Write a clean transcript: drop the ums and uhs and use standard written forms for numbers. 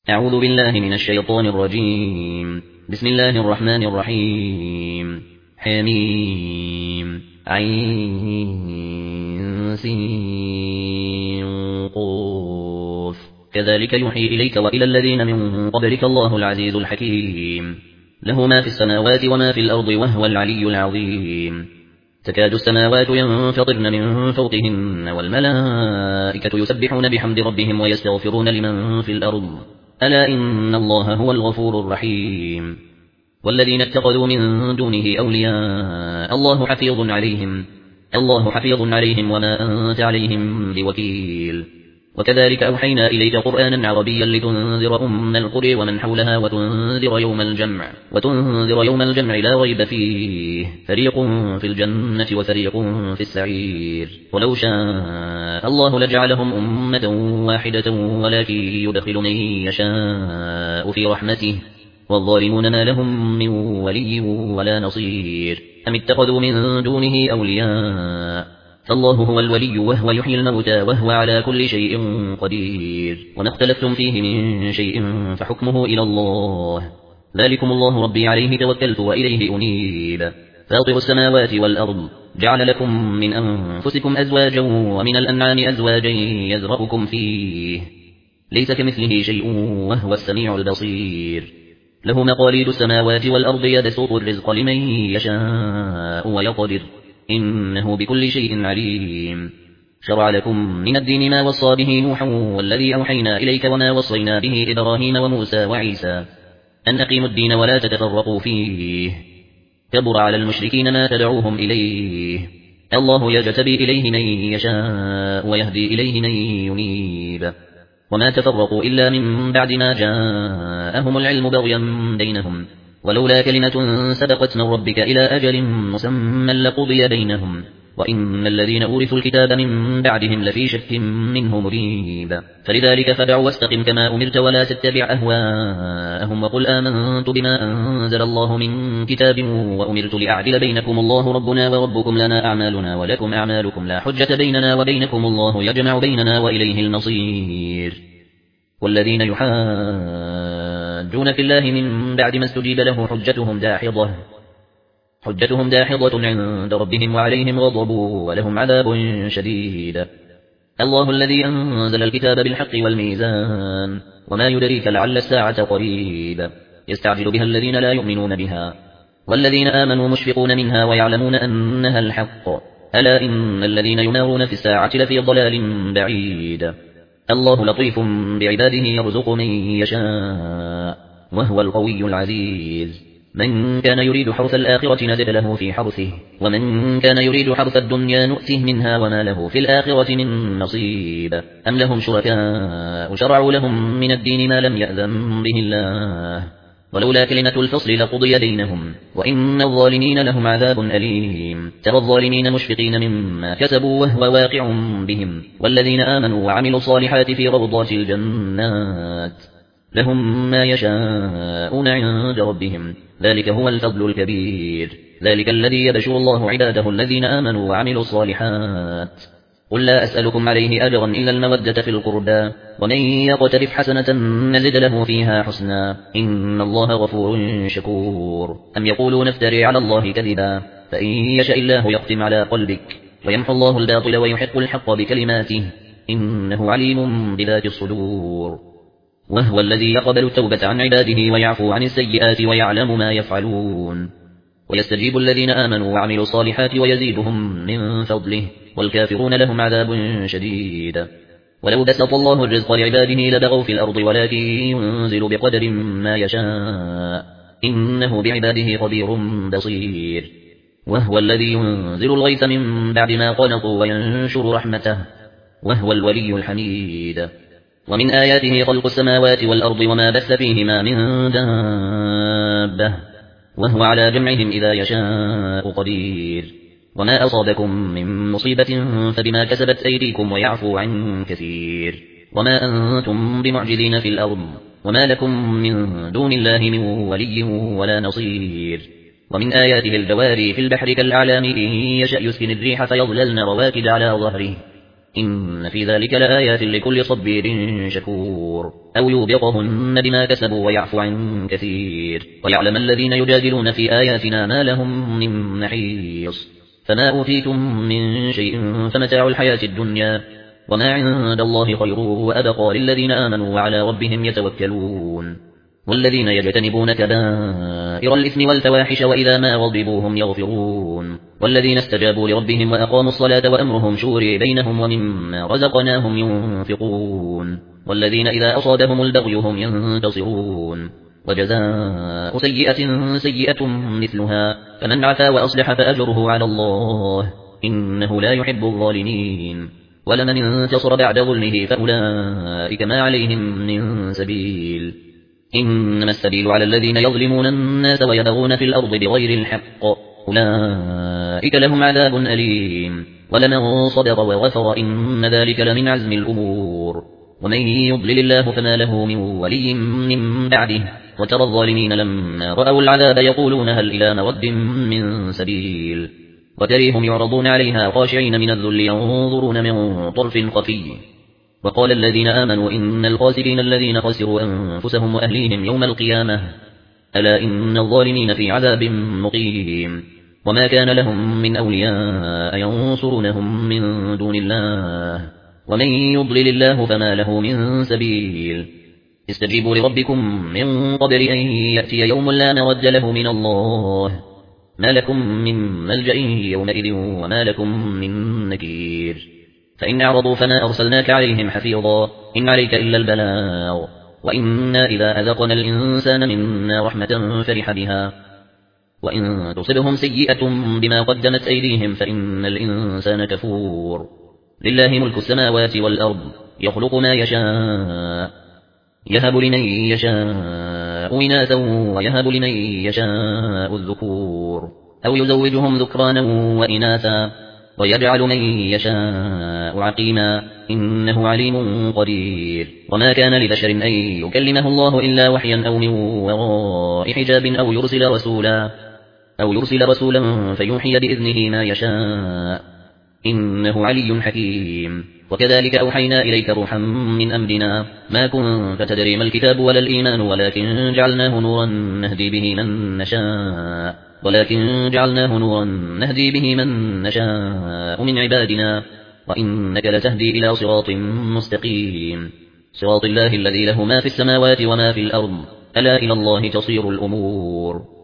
أعوذ بالله من الشيطان الرجيم. بسم الله الرحمن الرحيم. حميم عين سين قاف. كذلك يوحي إليك وإلى الذين من قبلك الله العزيز الحكيم. له ما في السماوات وما في الأرض وهو العلي العظيم. تكاد السماوات ينفطرن من فوقهن والملائكة يسبحون بحمد ربهم ويستغفرون لمن في الأرض ألا إن الله هو الغفور الرحيم. والذين اتخذوا من دونه أولياء الله حفيظ عليهم وما أنت عليهم بوكيل. وكذلك أوحينا إليك قرآنا عربيا لتنذر أم القرى ومن حولها وتنذر يوم الجمع لا ريب فيه فريق في الجنة وفريق في السعير. ولو شاء الله لجعلهم أمة واحدة ولكن يدخل من يشاء في رحمته والظالمون ما لهم من ولي ولا نصير. أم اتخذوا من دونه أولياء فالله هو الولي وهو يحيي الموتى وهو على كل شيء قدير. وما اختلفتم فيه من شيء فحكمه إلى الله. ذلكم الله ربي عليه توكلت وإليه أنيب. فاطر السماوات والأرض جعل لكم من أنفسكم أزواجا ومن الأنعام أزواجا يزرعكم فيه ليس كمثله شيء وهو السميع البصير. له مقاليد السماوات والأرض يبسط الرزق لمن يشاء ويقدر إنه بكل شيء عليم. شرع لكم من الدين ما وصى به نوحا والذي أوحينا إليك وما وصينا به إبراهيم وموسى وعيسى أن أقيموا الدين ولا تتفرقوا فيه كبر على المشركين ما تدعوهم إليه. الله يجتبي إليه من يشاء ويهدي إليه من ينيب. وما تفرقوا إلا من بعد ما جاءهم العلم بغيا بينهم ولولا كلمة سبقت من ربك إلى أجل مسمى لقضي بينهم وإن الذين أورثوا الكتاب من بعدهم لفي شك منه مريب. فلذلك فدع واستقم كما أمرت ولا تتبع أهواءهم وقل آمنت بما أنزل الله من كتاب وأمرت لأعدل بينكم الله ربنا وربكم لنا أعمالنا ولكم أعمالكم لا حجة بيننا وبينكم الله يجمع بيننا وإليه المصير. والذين يحاجون في الله من بعد ما استجيب له حجتهم داحضة عند ربهم وعليهم غضب ولهم عذاب شديد. الله الذي أنزل الكتاب بالحق والميزان وما يدريك لعل الساعة قريب. يستعجل بها الذين لا يؤمنون بها والذين آمنوا مشفقون منها ويعلمون أنها الحق ألا إن الذين يمارون في الساعة لفي ضلال بعيد. الله لطيف بعباده يرزق من يشاء وهو القوي العزيز. من كان يريد حرث الآخرة نزد له في حرثه ومن كان يريد حرث الدنيا نؤته منها وما له في الآخرة من نصيب. أم لهم شركاء شرعوا لهم من الدين ما لم يأذن به الله ولولا كلمة الفصل لقضي بينهم وإن الظالمين لهم عذاب أليم. ترى الظالمين مشفقين مما كسبوا وهو واقع بهم والذين آمنوا وعملوا الصالحات في روضات الجنات لهم ما يشاءون عند ربهم ذلك هو الفضل الكبير. ذلك الذي يبشر الله عباده الذين آمنوا وعملوا الصالحات. قل لا أسألكم عليه أجرا إلا المودة في القربى ومن يقترف حسنة نزد له فيها حسنا إن الله غفور شكور. أم يقولون افتري على الله كذبا فإن يشاء الله يختم على قلبك ويمحو الله الباطل ويحق الحق بكلماته إنه عليم بذات الصدور. وهو الذي يقبل التوبة عن عباده ويعفو عن السيئات ويعلم ما يفعلون. ويستجيب الذين آمنوا وعملوا الصالحات ويزيدهم من فضله والكافرون لهم عذاب شديد. ولو بسط الله الرزق لعباده لبغوا في الأرض ولكن ينزل بقدر ما يشاء إنه بعباده خبير بصير. وهو الذي ينزل الغيث من بعد ما قنطوا وينشر رحمته وهو الولي الحميد. ومن آياته خلق السماوات والأرض وما بث فيهما من دابة وهو على جمعهم إذا يشاء قدير. وما أصابكم من مصيبة فبما كسبت أيديكم ويعفو عن كثير. وما أنتم بمعجزين في الأرض وما لكم من دون الله من ولي ولا نصير. ومن آياته الجواري في البحر كالأعلام إن يشأ يسكن الريح فيظللن رواكد على ظهره إن في ذلك لآيات لكل صبير شكور أو يوبقهن بما كسبوا ويعفو عن كثير ويعلم الذين يجادلون في آياتنا ما لهم من محيص فما أوتيتم من شيء فمتاع الحياة الدنيا وما عند الله خير وأبقى للذين آمنوا وعلى ربهم يتوكلون والذين يجتنبون كبائر الإثم والفواحش وإذا ما غضبوا هم يغفرون والذين استجابوا لربهم وأقاموا الصلاة وأمرهم شورى بينهم ومما رزقناهم ينفقون والذين إذا أصابهم البغي هم ينتصرون وجزاء سيئة سيئة مثلها فمن عفا وأصلح فأجره على الله إنه لا يحب الظالمين ولمن انتصر بعد ظلمه فأولئك ما عليهم من سبيل إنما السبيل على الذين يظلمون الناس ويبغون في الأرض بغير الحق أولئك لهم عذاب أليم ولمن صبر وغفر إن ذلك لمن عزم الأمور ومن يضلل الله فما له من ولي من بعده وترى الظالمين لما رأوا العذاب يقولون هل إلى مرد من سبيل وتريهم يعرضون عليها خاشعين من الذل ينظرون من طرف خفي وقال الذين آمنوا إن الخاسرين الذين خسروا أنفسهم وأهليهم يوم القيامة ألا إن الظالمين في عذاب مقيم وما كان لهم من أولياء ينصرونهم من دون الله ومن يضلل الله فما له من سبيل استجيبوا لربكم من قبل أن يأتي يوم لا مرد له من الله ما لكم من ملجأ يومئذ وما لكم من نكير فإن أعرضوا فما أرسلناك عليهم حفيظا إن عليك إلا البلاغ وإنا إذا أذقنا الإنسان منا رحمة فرح بها وإن تصبهم سيئة بما قدمت أيديهم فإن الإنسان كفور لله ملك السماوات والأرض يخلق ما يشاء يهب لمن يشاء إناثا ويهب لمن يشاء الذكور أو يزوجهم ذكرانا وإناثا ويجعل من يشاء عقيما إنه عليم قدير وما كان لبشر أن يكلمه الله إلا وحيا أو من وراء حجاب أو يرسل رسولا فيوحي بإذنه ما يشاء إنه علي حكيم وكذلك أوحينا إليك روحا من أمرنا ما كنت تدري ما الكتاب ولا الإيمان ولكن جعلناه نورا نهدي به من نشاء من عبادنا وإنك لتهدي إلى صراط مستقيم صراط الله الذي له ما في السماوات وما في الأرض ألا إلى الله تصير الأمور